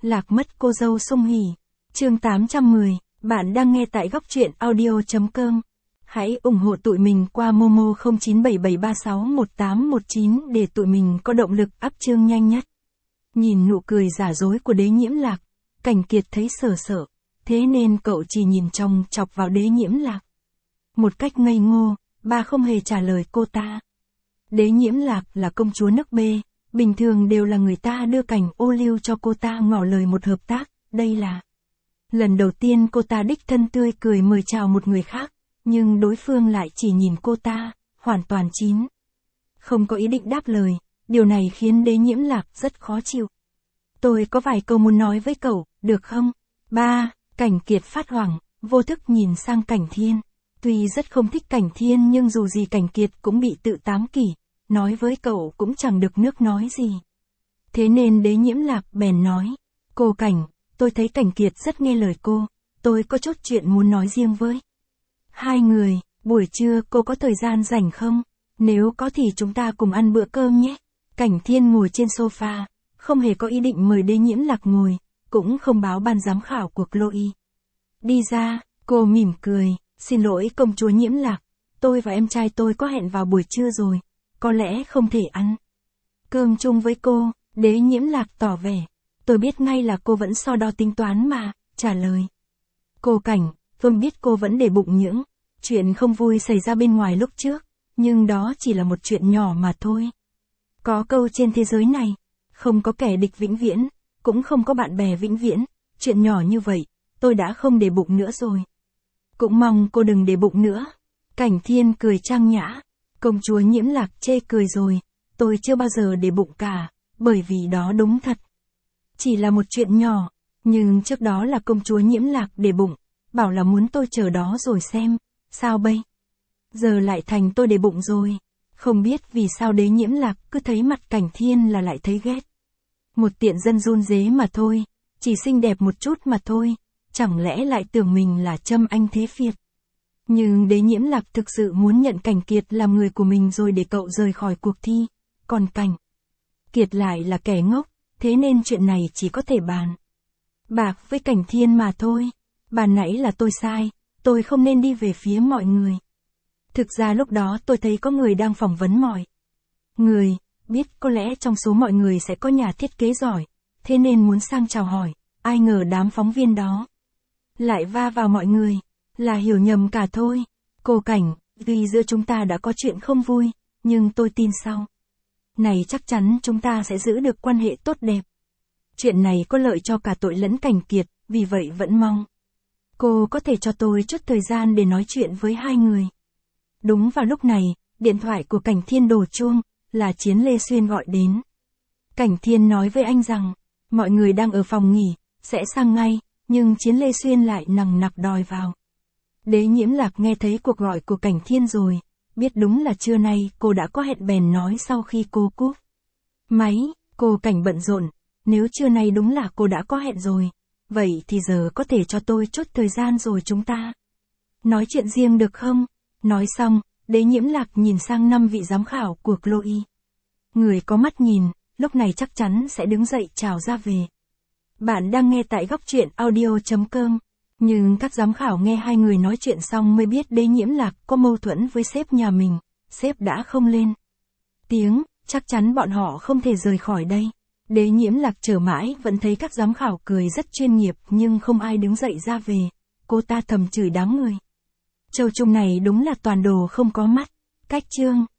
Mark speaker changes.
Speaker 1: Lạc mất cô dâu Sung Hỉ. Chương 810, bạn đang nghe tại góc truyện audio.com. Hãy ủng hộ tụi mình qua Momo 0977361819 để tụi mình có động lực up chương nhanh nhất. Nhìn nụ cười giả dối của Đế Nhiễm Lạc, Cảnh Kiệt thấy sợ, thế nên cậu chỉ nhìn chòng chọc vào Đế Nhiễm Lạc. Một cách ngây ngô, bà không hề trả lời cô ta. Đế Nhiễm Lạc là công chúa nước B, bình thường đều là người ta đưa Cảnh Ô Lưu cho cô ta ngỏ lời một hợp tác, đây là lần đầu tiên cô ta đích thân tươi cười mời chào một người khác, nhưng đối phương lại chỉ nhìn cô ta, hoàn toàn chín. Không có ý định đáp lời, điều này khiến Đế Nhiễm Lạc rất khó chịu. Tôi có vài câu muốn nói với cậu, được không? Ba, Cảnh Kiệt phát hoảng, vô thức nhìn sang Cảnh Thiên. Tuy rất không thích Cảnh Thiên nhưng dù gì Cảnh Kiệt cũng bị tự tám kỷ, nói với cậu cũng chẳng được nước nói gì. Thế nên Đế Nhiễm Lạc bèn nói, cô Cảnh, tôi thấy Cảnh Kiệt rất nghe lời cô, tôi có chút chuyện muốn nói riêng với hai người, buổi trưa cô có thời gian rảnh không? Nếu có thì chúng ta cùng ăn bữa cơm nhé. Cảnh Thiên ngồi trên sofa, không hề có ý định mời Đế Nhiễm Lạc ngồi, cũng không báo ban giám khảo của Chloe. Đi ra, cô mỉm cười, xin lỗi công chúa Nhiễm Lạc, tôi và em trai tôi có hẹn vào buổi trưa rồi, có lẽ không thể ăn cơm chung với cô. Đế Nhiễm Lạc tỏ vẻ, tôi biết ngay là cô vẫn so đo tính toán mà, trả lời. Cô Cảnh, tôi biết cô vẫn để bụng những chuyện không vui xảy ra bên ngoài lúc trước, nhưng đó chỉ là một chuyện nhỏ mà thôi. Có câu trên thế giới này, không có kẻ địch vĩnh viễn, cũng không có bạn bè vĩnh viễn, chuyện nhỏ như vậy, tôi đã không để bụng nữa rồi. Cũng mong cô đừng để bụng nữa. Cảnh Thiên cười trang nhã, công chúa Nhiễm Lạc chê cười rồi, tôi chưa bao giờ để bụng cả, bởi vì đó đúng thật. Chỉ là một chuyện nhỏ, nhưng trước đó là công chúa Nhiễm Lạc để bụng, bảo là muốn tôi chờ đó rồi xem, sao bây? Giờ lại thành tôi để bụng rồi, không biết vì sao Đế Nhiễm Lạc cứ thấy mặt Cảnh Thiên là lại thấy ghét. Một tiện dân run rế mà thôi, chỉ xinh đẹp một chút mà thôi, chẳng lẽ lại tưởng mình là Trâm Anh Thế Phiệt. Nhưng Đế Nhiễm Lạc thực sự muốn nhận Cảnh Kiệt làm người của mình rồi để cậu rời khỏi cuộc thi, còn Cảnh Kiệt lại là kẻ ngốc, thế nên chuyện này chỉ có thể bàn bạc với Cảnh Thiên mà thôi. Bà nãy là tôi sai, tôi không nên đi về phía mọi người. Thực ra lúc đó tôi thấy có người đang phỏng vấn mọi người, biết có lẽ trong số mọi người sẽ có nhà thiết kế giỏi, thế nên muốn sang chào hỏi, ai ngờ đám phóng viên đó lại va vào mọi người, là hiểu nhầm cả thôi. Cô Cảnh, vì giữa chúng ta đã có chuyện không vui, nhưng tôi tin sau này chắc chắn chúng ta sẽ giữ được quan hệ tốt đẹp. Chuyện này có lợi cho cả tội lẫn Cảnh Kiệt, vì vậy vẫn mong cô có thể cho tôi chút thời gian để nói chuyện với hai người. Đúng vào lúc này, điện thoại của Cảnh Thiên đổ chuông, là Chiến Lê Xuyên gọi đến. Cảnh Thiên nói với anh rằng, mọi người đang ở phòng nghỉ, sẽ sang ngay, nhưng Chiến Lê Xuyên lại nằng nặc đòi vào. Đế Nhiễm Lạc nghe thấy cuộc gọi của Cảnh Thiên rồi, biết đúng là trưa nay cô đã có hẹn bèn nói sau khi cô cúp máy. Cô Cảnh bận rộn, nếu trưa nay đúng là cô đã có hẹn rồi, vậy thì giờ có thể cho tôi chút thời gian rồi chúng ta nói chuyện riêng được không? Nói xong, Đế Nhiễm Lạc nhìn sang 5 vị giám khảo của Chloe. Người có mắt nhìn, lúc này chắc chắn sẽ đứng dậy chào ra về. Bạn đang nghe tại góc truyện audio.com. Nhưng các giám khảo nghe hai người nói chuyện xong mới biết Đế Nhiễm Lạc có mâu thuẫn với sếp nhà mình, sếp đã không lên tiếng, chắc chắn bọn họ không thể rời khỏi đây. Đế Nhiễm Lạc chờ mãi vẫn thấy các giám khảo cười rất chuyên nghiệp nhưng không ai đứng dậy ra về, cô ta thầm chửi đám người. Châu Trung này đúng là toàn đồ không có mắt. Cách chương